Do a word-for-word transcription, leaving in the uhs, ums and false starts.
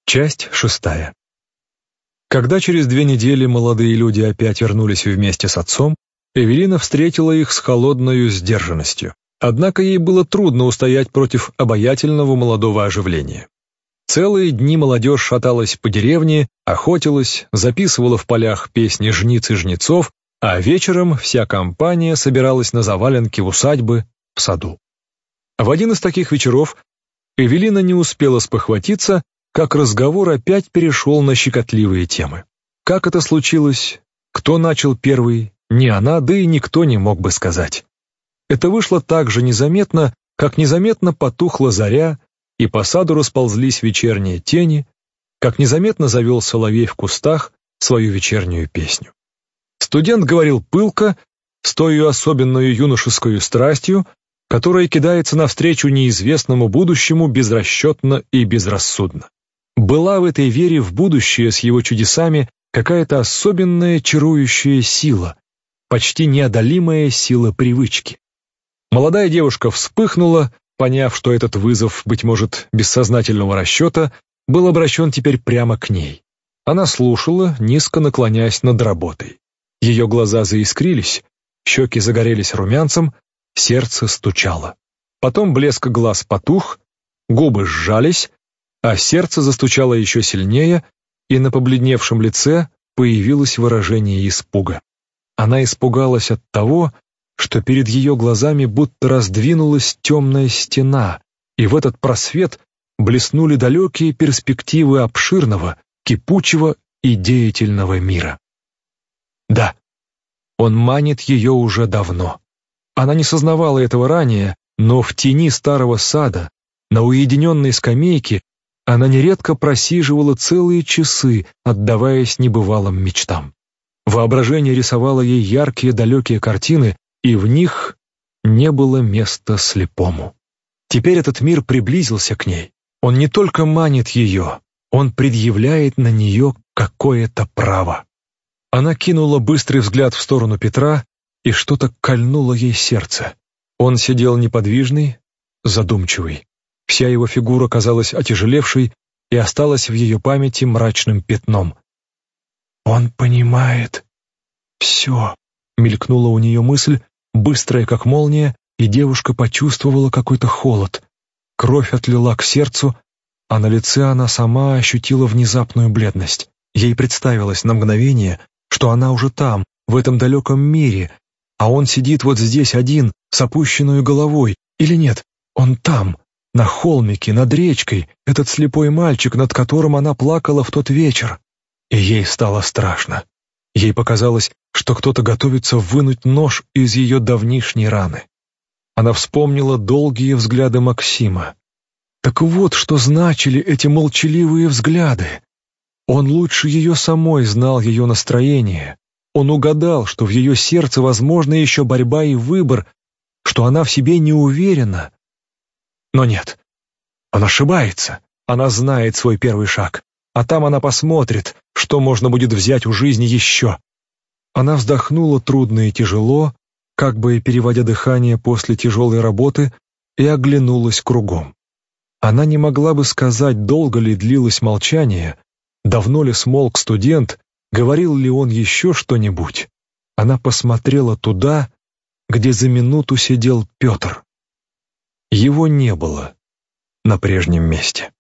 Часть шестая. Когда через две недели молодые люди опять вернулись вместе с отцом, Эвелина встретила их с холодною сдержанностью. Однако ей было трудно устоять против обаятельного молодого оживления. Целые дни молодежь шаталась по деревне, охотилась, записывала в полях песни жниц и жнецов, а вечером вся компания собиралась на заваленке в усадьбы в саду. В один из таких вечеров Эвелина не успела спохватиться, как разговор опять перешел на щекотливые темы. Как это случилось, кто начал первый, ни она, да и никто не мог бы сказать. Это вышло так же незаметно, как незаметно потухла заря, и по саду расползлись вечерние тени, как незаметно завел соловей в кустах свою вечернюю песню. Студент говорил пылко, с той особенной юношескую страстью, которая кидается навстречу неизвестному будущему безрасчетно и безрассудно. Была в этой вере в будущее с его чудесами какая-то особенная чарующая сила, почти неодолимая сила привычки. Молодая девушка вспыхнула, поняв, что этот вызов, быть может, бессознательного расчета, был обращен теперь прямо к ней. Она слушала, низко наклоняясь над работой. Ее глаза заискрились, щеки загорелись румянцем, сердце стучало. Потом блеск глаз потух, губы сжались, а сердце застучало еще сильнее, и на побледневшем лице появилось выражение испуга. Она испугалась от того, что перед ее глазами будто раздвинулась темная стена, и в этот просвет блеснули далекие перспективы обширного, кипучего и деятельного мира. Да, он манит ее уже давно. Она не сознавала этого ранее, но в тени старого сада, на уединенной скамейке, она нередко просиживала целые часы, отдаваясь небывалым мечтам. Воображение рисовало ей яркие далекие картины, и в них не было места слепому. Теперь этот мир приблизился к ней. Он не только манит ее, он предъявляет на нее какое-то право. Она кинула быстрый взгляд в сторону Петра, и что-то кольнуло ей сердце. Он сидел неподвижный, задумчивый. Вся его фигура казалась отяжелевшей и осталась в ее памяти мрачным пятном. «Он понимает все», — мелькнула у нее мысль, быстрая как молния, и девушка почувствовала какой-то холод. Кровь отлила к сердцу, а на лице она сама ощутила внезапную бледность. Ей представилось на мгновение, что она уже там, в этом далеком мире, а он сидит вот здесь один, с опущенной головой. Или нет, он там, на холмике, над речкой, этот слепой мальчик, над которым она плакала в тот вечер. И ей стало страшно. Ей показалось, что кто-то готовится вынуть нож из ее давнишней раны. Она вспомнила долгие взгляды Максима. Так вот, что значили эти молчаливые взгляды. Он лучше ее самой знал ее настроение. Он угадал, что в ее сердце возможна еще борьба и выбор, что она в себе не уверена. Но нет, он ошибается. Она знает свой первый шаг, а там она посмотрит, что можно будет взять у жизни еще. Она вздохнула трудно и тяжело, как бы переводя дыхание после тяжелой работы, и оглянулась кругом. Она не могла бы сказать, долго ли длилось молчание, давно ли смолк студент, говорил ли он еще что-нибудь. Она посмотрела туда, где за минуту сидел Петр. Его не было на прежнем месте.